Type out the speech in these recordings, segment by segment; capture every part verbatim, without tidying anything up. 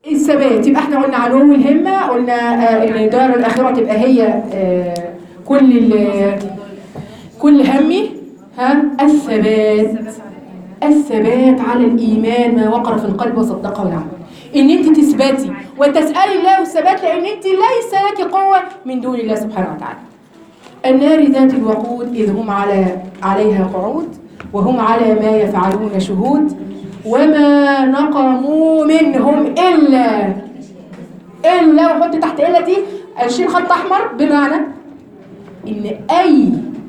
الثبات. يبقى احنا قلنا علو الهمة، قلنا آه ان دار الآخرة تبقى هي آه كل كل همي. ها الثبات، الثبات على الإيمان ما وقر في القلب وصدقه العمل. ان انت تثبتي وتسألي الله الثبات، لان انت ليس لك قوة من دون الله سبحانه وتعالى. النار ذات الوقود إذ هم على عليها قعود وهم على ما يفعلون شهود وما نقموا منهم إلا إلا وحط تحت إلا دي أشيل خط أحمر، بمعنى إن أي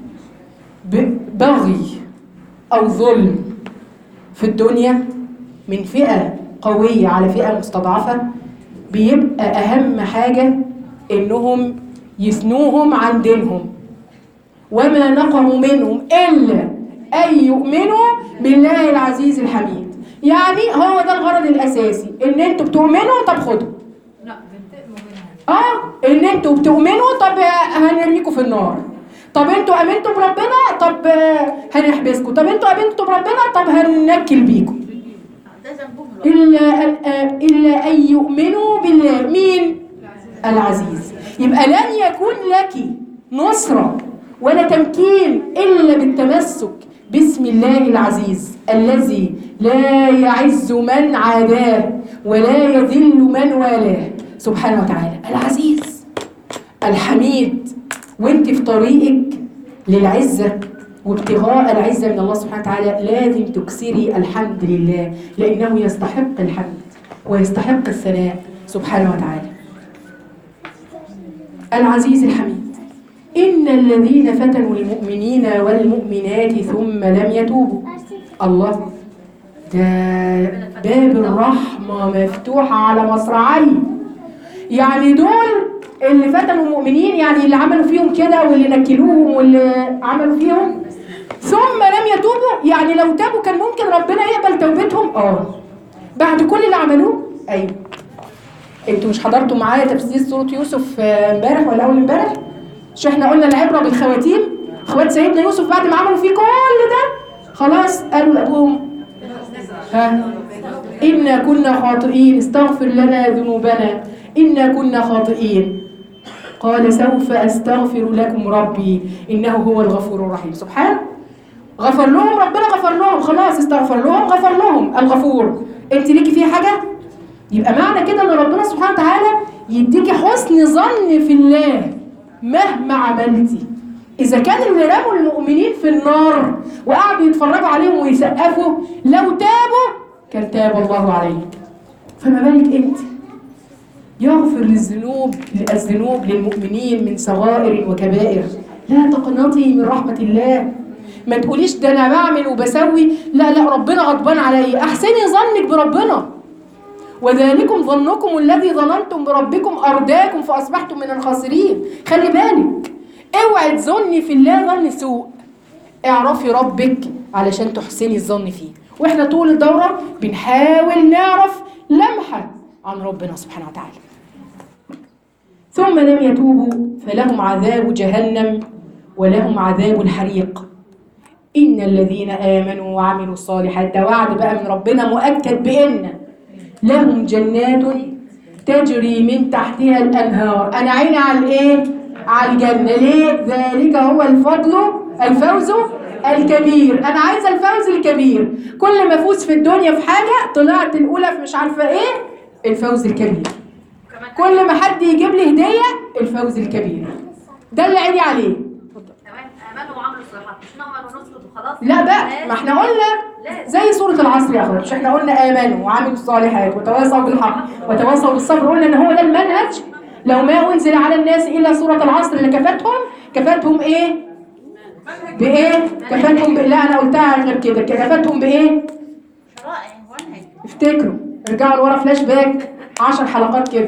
بغي أو ظلم في الدنيا من فئة قوية على فئة مستضعفة بيبقى أهم حاجة إنهم يثنوهم عن دينهم. وما نقموا منهم إلا أن يؤمنوا بالله العزيز الحميد. يعني هو ده الغرض الأساسي، إن أنتوا بتؤمنوا طب خدوا. لا بتؤمنوا منها. آه إن أنتوا بتؤمنوا طب هنرميكم في النار. طب أنتوا آمنتوا بربنا طب هنحبسكم. طب أنتوا آمنتوا بربنا طب هننكل بيكم. إلا أن إلا أن يؤمنوا بالله. مين؟ العزيز. يبقى لن يكون لك نصرة ولا تمكين إلا بالتمسك باسم الله العزيز الذي لا يعز من عاداه ولا يذل من والاه سبحانه وتعالى. العزيز الحميد. وانت في طريقك للعزة وابتغاء العزة من الله سبحانه وتعالى لازم تكسري الحمد لله، لأنه يستحق الحمد ويستحق الثناء سبحانه وتعالى. العزيز الحميد. إن الذين فتنوا المؤمنين والمؤمنات ثم لم يتوبوا. الله، ده باب الرحمة مفتوح على مصراعي. يعني دول اللي فتنوا المؤمنين، يعني اللي عملوا فيهم كده واللي نكلوهم واللي عملوا فيهم ثم لم يتوبوا. يعني لو تابوا كان ممكن ربنا يقبل توبتهم. اه بعد كل اللي عملوه. ايوه انتوا مش حضرتوا معايا تفسير سورة يوسف امبارح ولا اول امبارح؟ مش احنا قلنا العبرة بالخواتيم؟ اخوات سيدنا يوسف بعد ما عملوا فيه كل ده خلاص قالوا لابوهم ها إنا كنا خاطئين استغفر لنا ذنوبنا إنا كنا خاطئين. قال سوف أستغفر لكم ربي إنه هو الغفور الرحيم. سبحان غفر لهم، ربنا غفر لهم خلاص، استغفر لهم غفر لهم الغفور. انت ليكي فيه حاجة؟ يبقى معنى كده ان ربنا سبحانه وتعالى يديكي حسن ظن في الله مهما عملتي. إذا كان اللي رموا المؤمنين في النار وقعدوا يتفرجوا عليهم ويسقفوا لو تابوا كان تاب الله عليهم، فما بالك أنت؟ يغفر للذنوب الذنوب للمؤمنين من صغائر وكبائر. لا تقنطي من رحمة الله. ما تقوليش ده أنا بعمل وبسوي، لا لا ربنا غضبان علي. أحسني ظنك بربنا. وذلكم ظنكم الذي ظننتم بربكم أرداكم فأصبحتم من الخاسرين. خلي بالك، اوعي تظني في الله ظن سوء. اعرفي ربك علشان تحسني الظن فيه. واحنا طول الدورة بنحاول نعرف لمحة عن ربنا سبحانه وتعالى. ثم لم يتوبوا فلهم عذاب جهنم ولهم عذاب الحريق. إن الذين آمنوا وعملوا الصالحات، ده وعد بقى من ربنا مؤكد بإن لهم جنات تجري من تحتها الأنهار. أنا عيني على الإيه؟ على الجنة. ليه؟ ذلك هو الفضل الفوز الكبير. أنا عايزة الفوز الكبير. كل ما أفوز في الدنيا في حاجة طلعت الأولى في مش عارفة إيه، الفوز الكبير. كل ما حد يجيب لي هدية الفوز الكبير. ده اللي عيني عليه. آمنوا وعملوا الصالحات، مش نعمل ونسكت وخلاص. لا بقى، ما احنا قلنا زي سورة العصر يا اخوات. مش احنا قلنا آمنوا وعملوا الصالحات وتواصوا بالحق وتواصوا بالصبر. قلنا ان هو ده المنهج. لو ما أنزل على الناس إلا سورة العصر اللي كفتهم كفتهم إيه؟ بإيه؟ كفتهم ب... لا أنا قلتها غير كده. كفتهم بإيه؟ افتكروا، ارجعوا لورا فلاش باك عشر حلقات كده.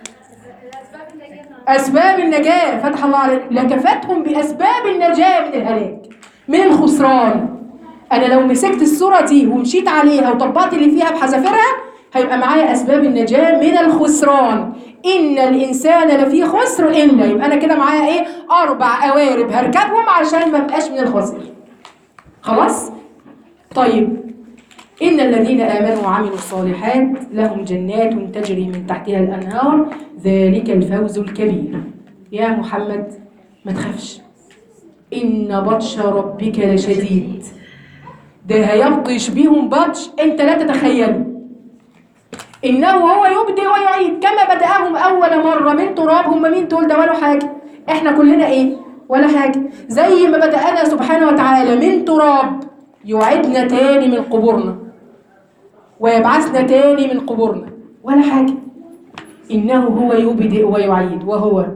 أسباب النجاة. فتح الله عليك. لكفتهم بأسباب النجاة من الهلاك، من الخسران. أنا لو مسكت السورة دي ومشيت عليها وطبقت اللي فيها بحذافيرها هيبقى معايا أسباب النجاة من الخسران. إن الإنسان لفي خسر إلا، يبقى أنا كده معايا إيه؟ أربع قوارب هركبهم عشان ما بقاش من الخاسرين. خلاص؟ طيب إن الذين آمنوا وعملوا الصالحات لهم جنات تجري من تحتها الأنهار ذلك الفوز الكبير. يا محمد ما تخافش، إن بطش ربك لشديد. ده هيبطش بيهم بطش أنت لا تتخيله. إنه هو يبدئ ويعيد كما بدأهم أول مرة من تراب. هم مين دول؟ ده ولا حاجة. إحنا كلنا إيه؟ ولا حاجة. زي ما بدأنا سبحانه وتعالى من تراب يعيدنا تاني من قبورنا ويبعثنا تاني من قبورنا ولا حاجة. إنه هو يبدئ ويعيد وهو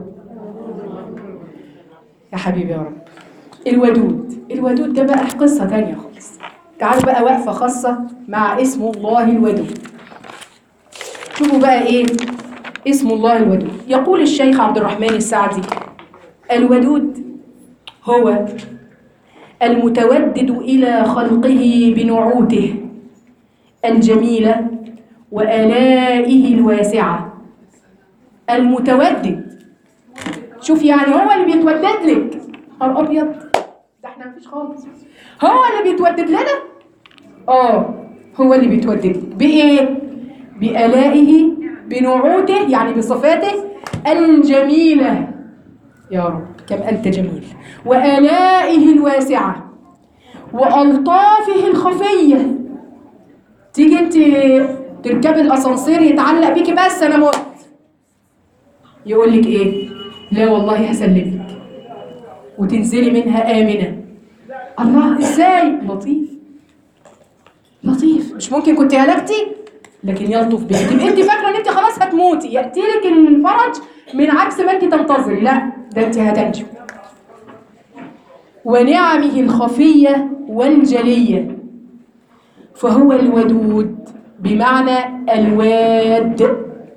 يا حبيبي يا رب الودود. الودود ده بقى قصة تانية خالص. تعالوا بقى وقفة خاصة مع اسم الله الودود. شوفوا بقى إيه اسم الله الودود. يقول الشيخ عبد الرحمن السعدي: الودود هو المتودد إلى خلقه بنعوته الجميلة وآلائه الواسعة. المتودد، شوف يعني هو اللي بيتودد لك. نهار أبيض، ده احنا مفيش خالص. هو اللي بيتودد لنا. اه هو اللي بيتودد لك بإيه؟ بآلائه بنعوته، يعني بصفاته الجميلة. يا رب كم أنت جميل. وآلائه الواسعة وألطافه الخفية. تيجي انت تركبي الاسانسير يتعلق بيكي بس انا مت، يقول لك ايه؟ لا والله هسلمك، وتنزلي منها آمنة. الله، ازاي؟ لطيف لطيف. مش ممكن كنت هلكتي لكن يلطف بيك. تبقى انت فاكره ان انت خلاص هتموتي، ياتي لك الفرج من عكس ما انت تنتظري. لا، ده انت هتنجو. ونعمه الخفية والجلية. فهو الودود بمعنى الواد.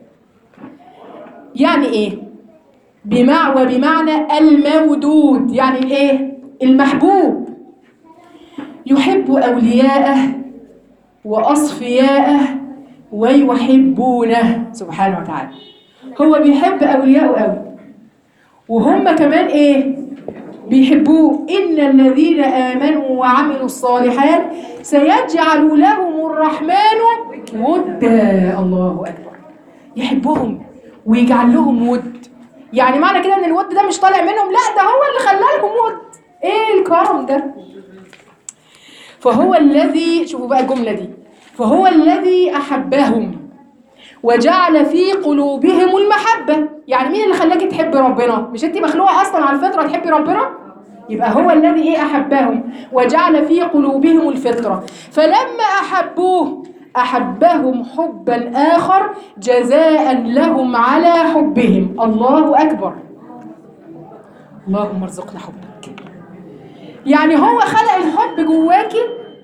يعني ايه؟ بمعنى وبمعنى المودود، يعني الايه؟ المحبوب. يحب أولياءه وأصفياءه ويحبونه سبحانه وتعالى. هو بيحب أولياءه قوي وهم كمان ايه؟ بيحبوه. إن الذين آمنوا وعملوا الصالحات سيجعل لهم الرحمن ودا. الله أكبر. يحبهم ويجعل لهم ود. يعني معنى كده ان الود ده مش طالع منهم، لا ده هو اللي خلى لهم ود. ايه الكرم ده؟ فهو الذي، شوفوا بقى الجملة دي، فهو الذي أحبهم وجعل في قلوبهم المحبة. يعني مين اللي خلاكي تحبي ربنا؟ مش انت مخلوقة أصلا على الفطرة تحبي ربنا؟ يبقى هو الذي ايه؟ أحبهم وجعل في قلوبهم الفطرة. فلما أحبوه أحبهم حبا آخر جزاء لهم على حبهم. الله أكبر. اللهم ارزقنا حبك. يعني هو خلق الحب جواكي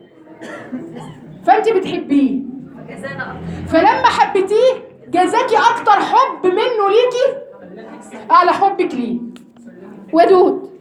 فأنت بتحبيه، فلما حبتيه جزاكي أكتر حب منه ليكي على حبك ليه. ودود.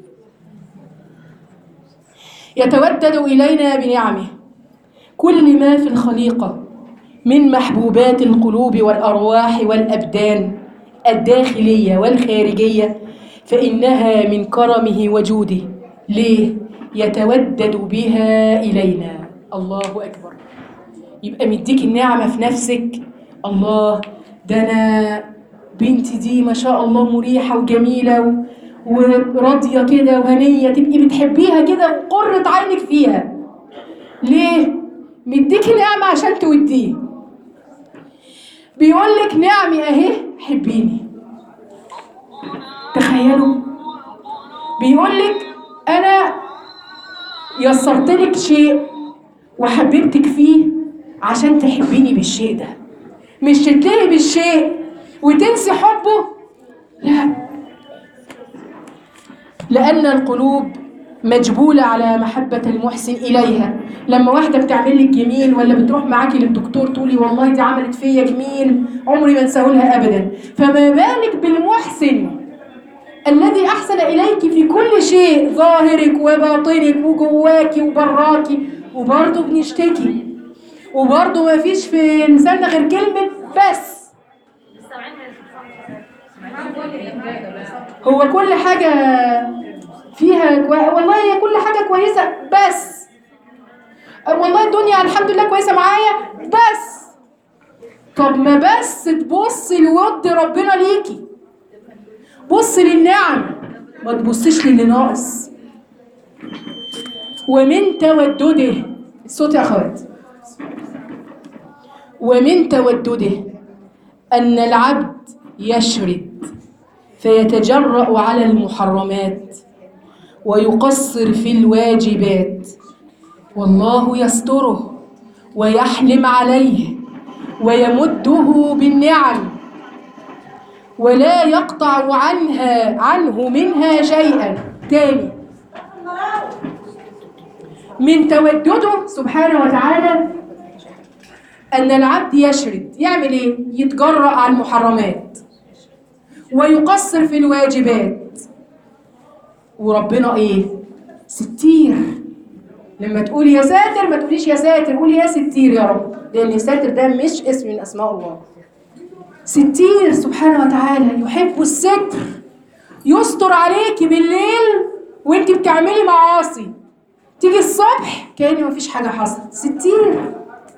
يتودد إلينا بنعمه كل ما في الخليقة من محبوبات القلوب والأرواح والأبدان الداخلية والخارجية، فإنها من كرمه وجوده. ليه؟ يتودد بها إلينا. الله أكبر. يبقى مديك النعمة في نفسك. الله، ده أنا بنتي دي ما شاء الله مريحة وجميلة وراضية كده وهنية، تبقي بتحبيها كده وقرة عينك فيها. ليه؟ مديك نعمة عشان توديه. بيقول لك نعمي اهي حبيني. تخيلوا، بيقول لك انا يسرت لك شيء وحببتك فيه عشان تحبيني بالشيء ده، مش تتلهي بالشيء وتنسي حبه. لا، لأن القلوب مجبولة على محبة المحسن إليها. لما واحدة بتعمل لك جميل ولا بتروح معاكي للدكتور تقولي والله دي عملت فيا جميل عمري ما انساه لها أبدا، فما بالك بالمحسن الذي أحسن إليك في كل شيء، ظاهرك وباطنك وجواكي وبراكي. وبرضه بنشتكي وبرضه ما فيش في لساننا غير كلمة بس. هو كل حاجة فيها كوي... والله هي كل حاجة كويسة بس. والله الدنيا الحمد لله كويسه معايا بس. طب ما بس تبص لود ربنا ليكي، بص للنعم، ما تبصيش للي ناقص. ومن تودده، الصوت يا اخوات، ومن تودده أن العبد يشرد فيتجرأ على المحرمات ويقصر في الواجبات، والله يستره ويحلم عليه ويمده بالنعم ولا يقطع عنها عنه منها شيئا. تاني، من تودده سبحانه وتعالى أن العبد يشرد، يعمل إيه؟ يتجرأ على المحرمات ويقصر في الواجبات، وربنا إيه؟ ستير. لما تقولي يا ساتر ما تقوليش يا ساتر، قولي يا ستير يا رب، لأن ساتر ده مش اسم من أسماء الله. ستير سبحانه وتعالى، يحب الستر، يستر عليكي بالليل وانت بتعملي معاصي، تيجي الصبح كأن مفيش حاجة حصلت. ستير.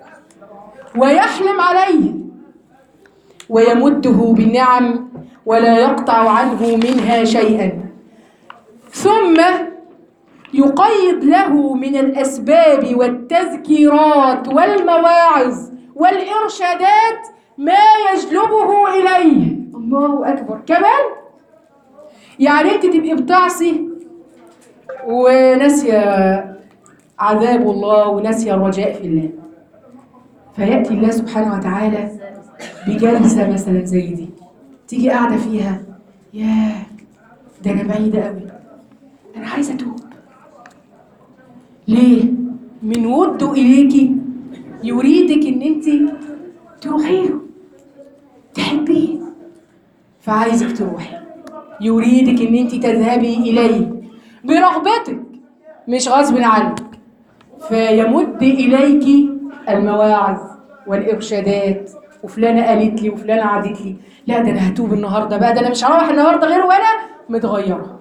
ويحلم عليه ويمده بالنعم ولا يقطع عنه منها شيئا، ثم يقيض له من الأسباب والتذكيرات والمواعظ والإرشادات ما يجلبه إليه. الله أكبر. كمان يعني أنت تبقي بتعصي وناسية عذاب الله وناسية الرجاء في الله، فيأتي الله سبحانه وتعالى بجلسة مثلا زي دي، تيجي قاعدة فيها، ياه ده أنا بعيدة قوي، أنا عايزة أتوب. ليه؟ من وده إليكي يريدك إن أنت تروحي له، تحبيه، فعايزك تروحي، يريدك إن أنت تذهبي إليه برغبتك مش غصب عنك، فيمد إليك المواعظ والإرشادات، وفلانة قالت لي وفلانة عادت لي، لا ده أنا هتوب النهاردة بقى، ده أنا مش هروح النهاردة غير وأنا متغيرة.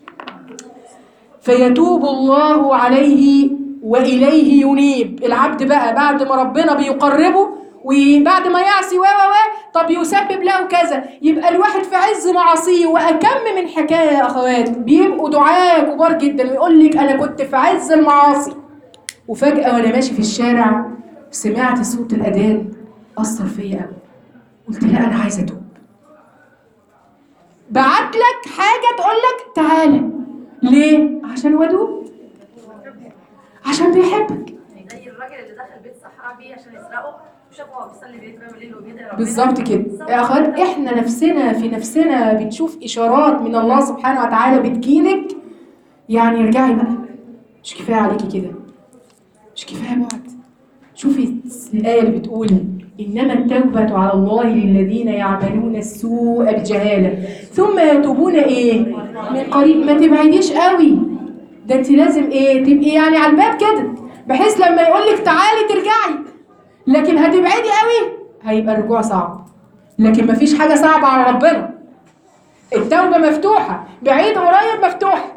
فيتوب الله عليه وإليه ينيب العبد بقى بعد ما ربنا بيقربه، وبعد ما يعصي و و و طب يسبب له كذا، يبقى الواحد في عز معاصيه. وأكم من حكاية يا أخوات بيبقوا دعاء كبار جدا ويقول لك أنا كنت في عز المعاصي، وفجأة وأنا ماشي في الشارع سمعت صوت الأذان أثر فيا قوي، قلت لا أنا عايزة أتوب. بعت لك حاجة تقول لك تعالى، ليه؟ عشان ودود، عشان بيحبك. زي الراجل اللي دخل بيت صحراء بيه عشان يسرقه وشافه هو بيصلي بيقرا الليل وبيدعي ربنا. بالظبط كده يا اخوات، احنا نفسنا في نفسنا بنشوف اشارات من الله سبحانه وتعالى بتجيلك، يعني ارجعي بقى، مش كفايه عليكي كده، مش كفايه بعد. شوفي الايه اللي بتقول انما التوبه على الله للذين يعملون السوء بجهاله ثم يتوبون ايه من قريب. ما تبعديش قوي، ده انت لازم ايه تبقي يعني على الباب كده، بحيث لما يقول لك تعالي ترجعي. لكن هتبعدي قوي هيبقى الرجوع صعب، لكن مفيش حاجه صعبه على ربنا. التوبه مفتوحه، بعيد قريب مفتوحه،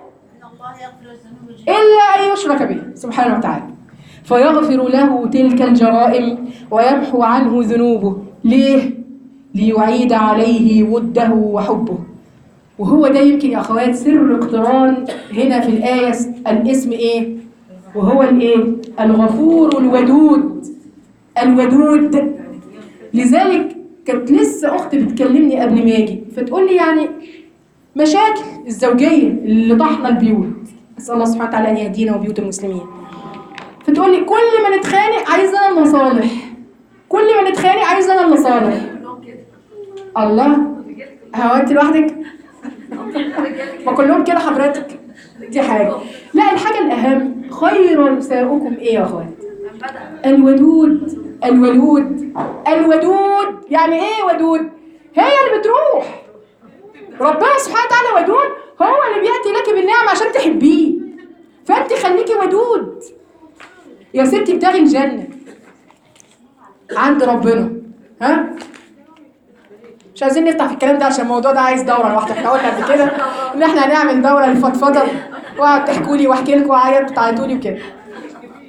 الا ان يشرك به سبحانه وتعالى، فيغفر له تلك الجرائم ويمحو عنه ذنوبه. ليه؟ ليعيد عليه وده وحبه. وهو ده يمكن يا اخوات سر اقتران هنا في الآية الاسم ايه؟ وهو الايه؟ الغفور الودود. الودود. لذلك كانت لسه اختي بتكلمني قبل ما اجي فتقول لي يعني مشاكل الزوجيه اللي طحنا البيوت، اسال الله سبحانه وتعالى ان يهدينا وبيوت المسلمين. فتقول لي كل ما نتخانق عايزه انا المصالح، كل ما نتخانق عايزه انا المصالح. الله، هو انت لوحدك؟ ما كلهم كده حضرتك؟ دي حاجه. لا، الحاجه الاهم خير نساؤكم ايه يا اخوات؟ الودود. الولود. الودود يعني ايه ودود؟ هي اللي بتروح. ربنا سبحانه وتعالى ودود، هو اللي بياتي لك بالنعم عشان تحبيه، فانت خليكي ودود يا ستي، ابتغي الجنه عند ربنا. ها مش عايزين نفتح في الكلام ده عشان الموضوع ده عايز دوره لوحده. احنا قلنا قبل كده ان احنا هنعمل دوره للفضفضه، واقعد تحكوا لي واحكي لكم وعيط بتعيطوا لي وكده.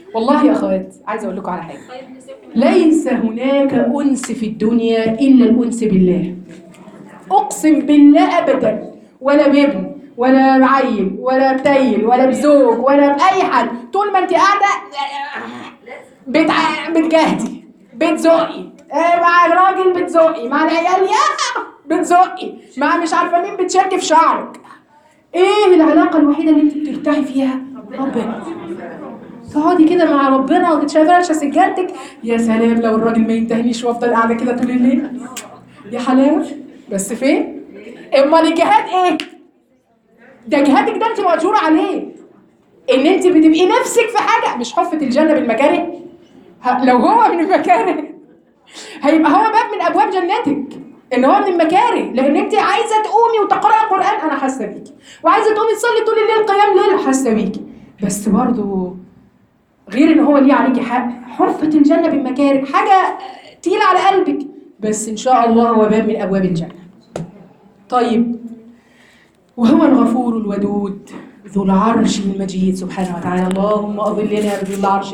والله يا اخوات عايزه اقول لكم على حاجه، ليس هناك انس في الدنيا الا الانس بالله. اقسم بالله ابدا، ولا بابن ولا بعيل ولا بتيل ولا بزوج ولا باي حد، طول ما انت قاعده بتع... بتجاهدي بتزقي، آه، مع الراجل بتزقي، مع العيال يا بتزقي، مع مش عارفه مين بتشكي في شعرك. ايه العلاقه الوحيده اللي انت بترتاحي فيها؟ ربنا. تقعدي كده مع ربنا وتشغلي سجادتك، يا سلام لو الراجل ما ينتهنيش وافضل قاعده كده طول الليل، يا حلاوه. بس فين؟ امال الجهاد ايه؟ ده جهادك ده انت مأجوره عليه، ان انت بتبقي نفسك في حاجه، مش حفه الجنه بالمكاره. ه- لو هو من المكاره هيبقى هو باب من ابواب جنتك، ان هو من المكاره، لان انت عايزه تقومي وتقراي قران، انا حاسه بيكي، وعايزه تقومي تصلي طول الليل قيام ليل، حاسه بيكي، بس برضه غير ان هو ليه عليكي حق، حفه الجنه بالمكاره حاجه تقيله على قلبك، بس ان شاء الله هو باب من ابواب الجنه. طيب، وهو الغفور الودود ذو العرش المجيد سبحانه وتعالى، اللهم اظلنا بظل عرشك،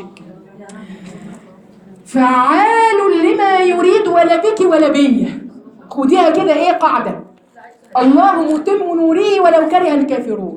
فعال لما يريد، ولا بك ولا بيا. خديها كده ايه قاعده، الله متم نوره ولو كره الكافرون.